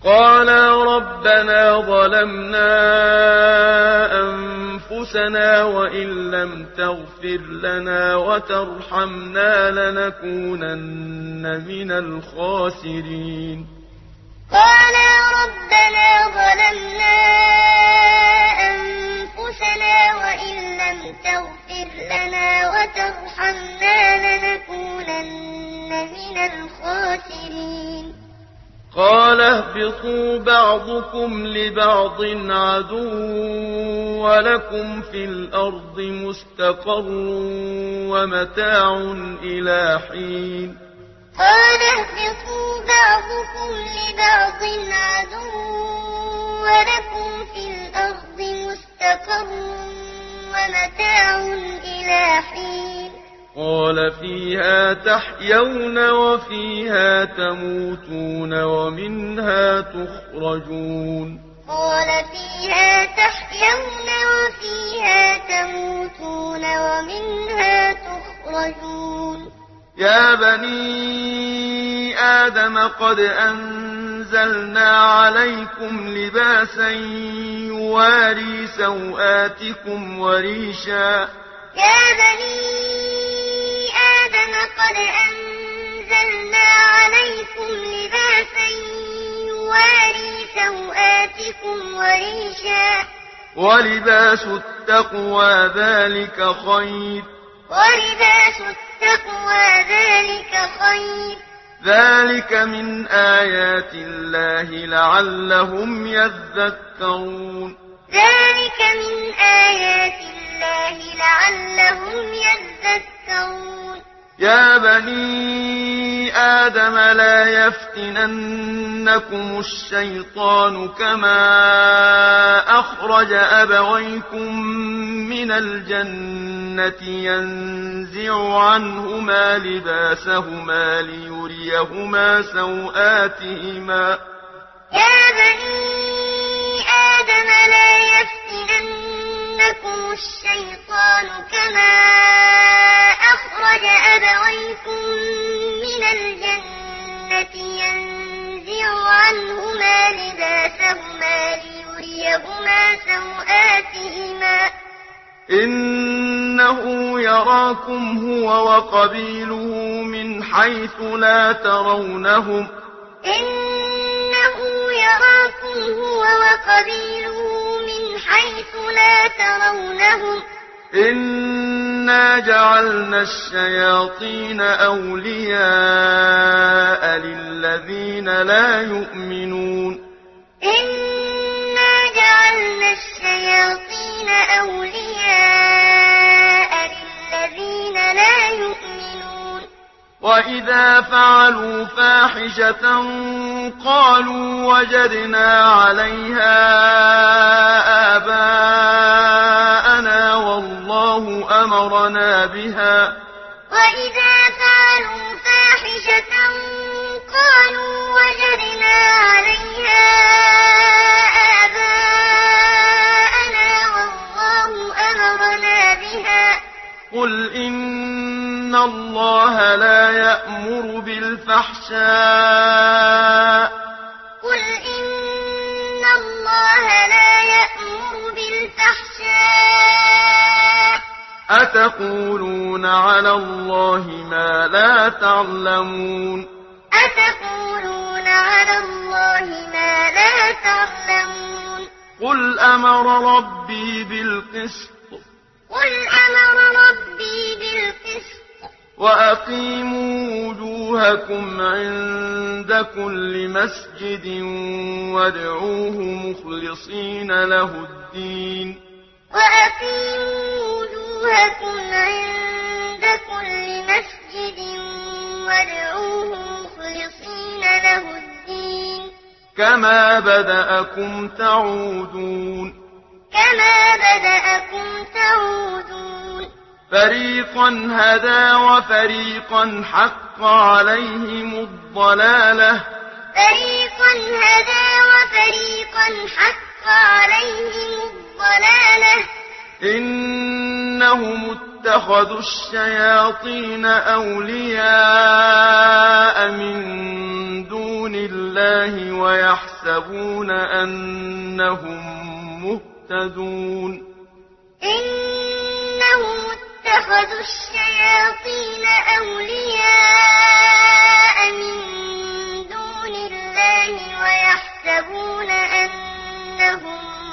قالا ربنا ظلمنا أنفسنا وإن لم تغفر لنا وترحمنا لنكونن من الخاسرين قالا ربنا ظلمنا أنفسنا وإن لم تغفر لنا وترحمنا لنكونن من الخاسرين قال اهبطوا بعضكم لبعض عدو ولكم في الأرض مستقر ومتاع إلى حين قال اهبطوا بعضكم لبعض عدو ولكم في الأرض مستقر ومتاع إلى حين قال فيها تحيون وفيها تموتون ومنها تخرجون قال فيها تحيون وفيها تموتون ومنها تخرجون يا بني آدم قد أنزلنا عليكم لباسا يواري سوآتكم وريشا يا بني آدم قد أنزلنا عليكم لباسا يواري سوآتكم وريشا ولباس التقوى ذلك خير ولباس التقوى ذلك خير ذلك من آيات الله لعلهم يذكرون ذلك من آيات الله لعلهم يذكرون يا بني آدم لا يفتننكم الشيطان كما أخرج أبويكم من الجنة ينزع عنهما لباسهما ليريهما سوآتهما يا بني آدم لا يفتننكم الشيطان كما أخرج أبويكم من الجنة ينزع عنهما لباسهما ليريهما سوآتهما إنه يراكم هو وقبيله من حيث لا ترونهم إنه يراكم هو وقبيله من حيث لا ترونهم إنا جعلنا الشياطين أولياء للذين لا يؤمنون إنا جعلنا الشياطين أولياء للذين لا يؤمنون وإذا فعلوا فاحشة قالوا وجدنا عليها آباءنا والله أمرنا بها وإذا فعلوا فاحشة قالوا وجدنا عليها آباءنا والله أمرنا بها قل إن الله لا يأمر بالفحشاء قل إن الله لا يأمر بالفحشاء أتقولون على الله ما لا تعلمون أتقولون على الله ما لا تعلمون قل أمر ربي بالقسط قل أمر ربي بالقسط وأقيموا وجوهكم عند كل مسجد وادعوه مخلصين له الدين وأقيموا وجوهكم عند كل مسجد وادعوه مخلصين له الدين كما بدأكم تعودون كما بدأكم تعودون فريقا هدى وفريقا حق عليهم الضلالة فريقا هدى وفريقا حق عليهم الضلالة إنهم اتخذوا الشياطين أولياء من دون الله ويحسبون أنهم مهتدون إنهم اتخذوا الشياطين أولياء من دون الله ويحسبون أنهم